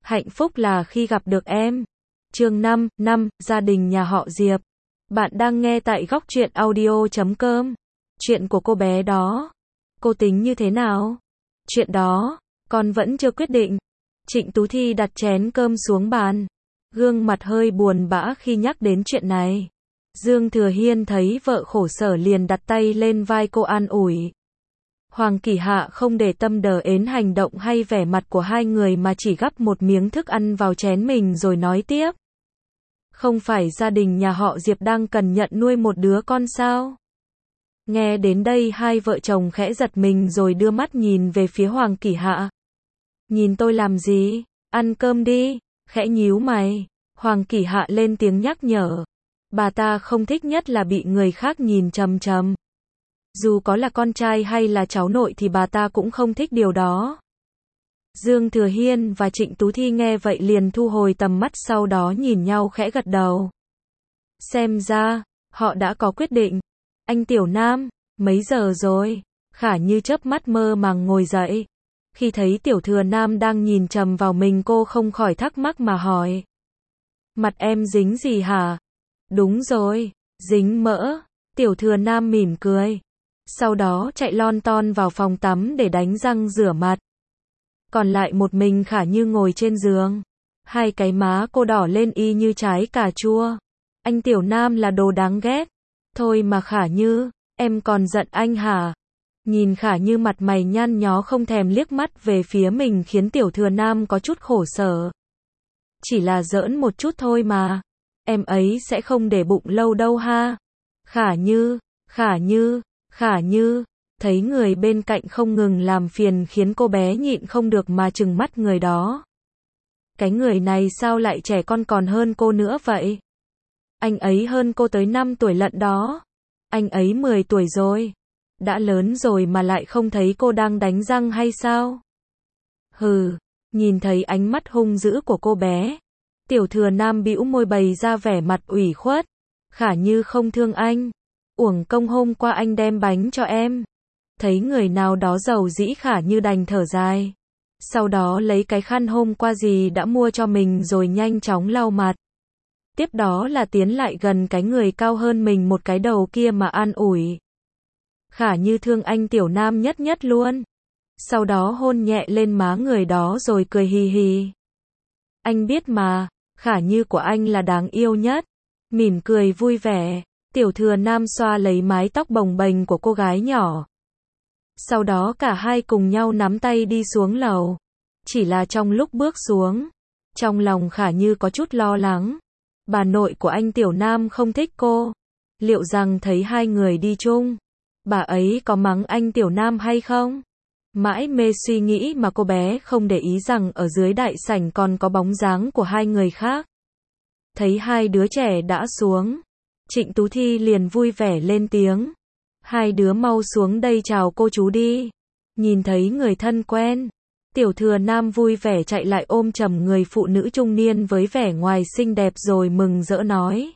Hạnh phúc là khi gặp được em. Chương 5, gia đình nhà họ Diệp. Bạn đang nghe tại góc truyện audio.com. Chuyện của cô bé đó. Cô tính như thế nào? Chuyện đó, con vẫn chưa quyết định. Trịnh Tú Thi đặt chén cơm xuống bàn. Gương mặt hơi buồn bã khi nhắc đến chuyện này. Dương Thừa Hiên thấy vợ khổ sở liền đặt tay lên vai cô an ủi. Hoàng Kỳ Hạ không để tâm đờ ến hành động hay vẻ mặt của hai người mà chỉ gắp một miếng thức ăn vào chén mình rồi nói tiếp. Không phải gia đình nhà họ Diệp đang cần nhận nuôi một đứa con sao? Nghe đến đây hai vợ chồng khẽ giật mình rồi đưa mắt nhìn về phía Hoàng Kỳ Hạ. Nhìn tôi làm gì? Ăn cơm đi, khẽ nhíu mày. Hoàng Kỳ Hạ lên tiếng nhắc nhở. Bà ta không thích nhất là bị người khác nhìn chằm chằm. Dù có là con trai hay là cháu nội thì bà ta cũng không thích điều đó. Dương Thừa Hiên và Trịnh Tú Thi nghe vậy liền thu hồi tầm mắt, sau đó nhìn nhau khẽ gật đầu. Xem ra, họ đã có quyết định. Anh Tiểu Nam, mấy giờ rồi? Khả Như chớp mắt mơ màng ngồi dậy. Khi thấy Tiểu Thừa Nam đang nhìn chằm vào mình, cô không khỏi thắc mắc mà hỏi. Mặt em dính gì hả? Đúng rồi, dính mỡ. Tiểu Thừa Nam mỉm cười. Sau đó chạy lon ton vào phòng tắm để đánh răng rửa mặt. Còn lại một mình Khả Như ngồi trên giường. Hai cái má cô đỏ lên y như trái cà chua. Anh Tiểu Nam là đồ đáng ghét. Thôi mà Khả Như, em còn giận anh hả? Nhìn Khả Như mặt mày nhăn nhó không thèm liếc mắt về phía mình khiến Tiểu Thừa Nam có chút khổ sở. Chỉ là giỡn một chút thôi mà. Em ấy sẽ không để bụng lâu đâu ha. Khả Như, Khả Như. Khả Như, thấy người bên cạnh không ngừng làm phiền khiến cô bé nhịn không được mà trừng mắt người đó. Cái người này sao lại trẻ con còn hơn cô nữa vậy? Anh ấy hơn cô tới 5 tuổi lận đó. Anh ấy 10 tuổi rồi. Đã lớn rồi mà lại không thấy cô đang đánh răng hay sao? Hừ, nhìn thấy ánh mắt hung dữ của cô bé. Tiểu Thừa Nam bĩu môi bày ra vẻ mặt ủy khuất. Khả Như không thương anh. Uổng công hôm qua anh đem bánh cho em. Thấy người nào đó giàu dĩ Khả Như đành thở dài. Sau đó lấy cái khăn hôm qua gì đã mua cho mình rồi nhanh chóng lau mặt. Tiếp đó là tiến lại gần cái người cao hơn mình một cái đầu kia mà an ủi. Khả Như thương anh Tiểu Nam nhất nhất luôn. Sau đó hôn nhẹ lên má người đó rồi cười hì hì. Anh biết mà, Khả Như của anh là đáng yêu nhất. Mỉm cười vui vẻ. Tiểu Thừa Nam xoa lấy mái tóc bồng bềnh của cô gái nhỏ. Sau đó cả hai cùng nhau nắm tay đi xuống lầu. Chỉ là trong lúc bước xuống, trong lòng Khả Như có chút lo lắng. Bà nội của anh Tiểu Nam không thích cô. Liệu rằng thấy hai người đi chung, bà ấy có mắng anh Tiểu Nam hay không? Mãi mê suy nghĩ mà cô bé không để ý rằng ở dưới đại sảnh còn có bóng dáng của hai người khác. Thấy hai đứa trẻ đã xuống, Trịnh Tú Thi liền vui vẻ lên tiếng. Hai đứa mau xuống đây chào cô chú đi. Nhìn thấy người thân quen, Tiểu Thừa Nam vui vẻ chạy lại ôm chầm người phụ nữ trung niên với vẻ ngoài xinh đẹp rồi mừng rỡ nói.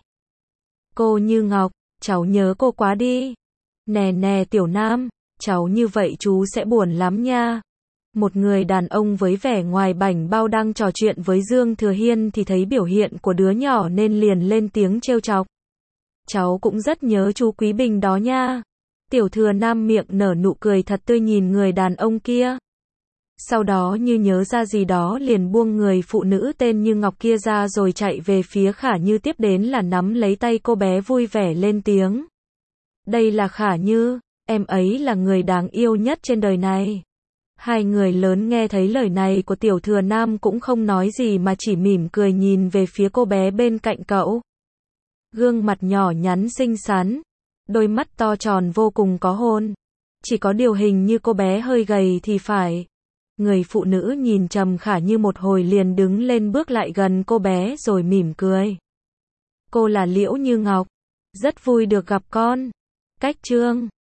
Cô Như Ngọc, cháu nhớ cô quá đi. Nè nè Tiểu Nam, cháu như vậy chú sẽ buồn lắm nha. Một người đàn ông với vẻ ngoài bảnh bao đang trò chuyện với Dương Thừa Hiên thì thấy biểu hiện của đứa nhỏ nên liền lên tiếng trêu chọc. Cháu cũng rất nhớ chú Quý Bình đó nha. Tiểu Thừa Nam miệng nở nụ cười thật tươi nhìn người đàn ông kia. Sau đó như nhớ ra gì đó liền buông người phụ nữ tên Như Ngọc kia ra rồi chạy về phía Khả Như, tiếp đến là nắm lấy tay cô bé vui vẻ lên tiếng. Đây là Khả Như, em ấy là người đáng yêu nhất trên đời này. Hai người lớn nghe thấy lời này của Tiểu Thừa Nam cũng không nói gì mà chỉ mỉm cười nhìn về phía cô bé bên cạnh cậu. Gương mặt nhỏ nhắn xinh xắn, đôi mắt to tròn vô cùng có hồn. Chỉ có điều hình như cô bé hơi gầy thì phải. Người phụ nữ nhìn trầm Khả Như một hồi liền đứng lên bước lại gần cô bé rồi mỉm cười. Cô là Liễu Như Ngọc. Rất vui được gặp con. Cách chương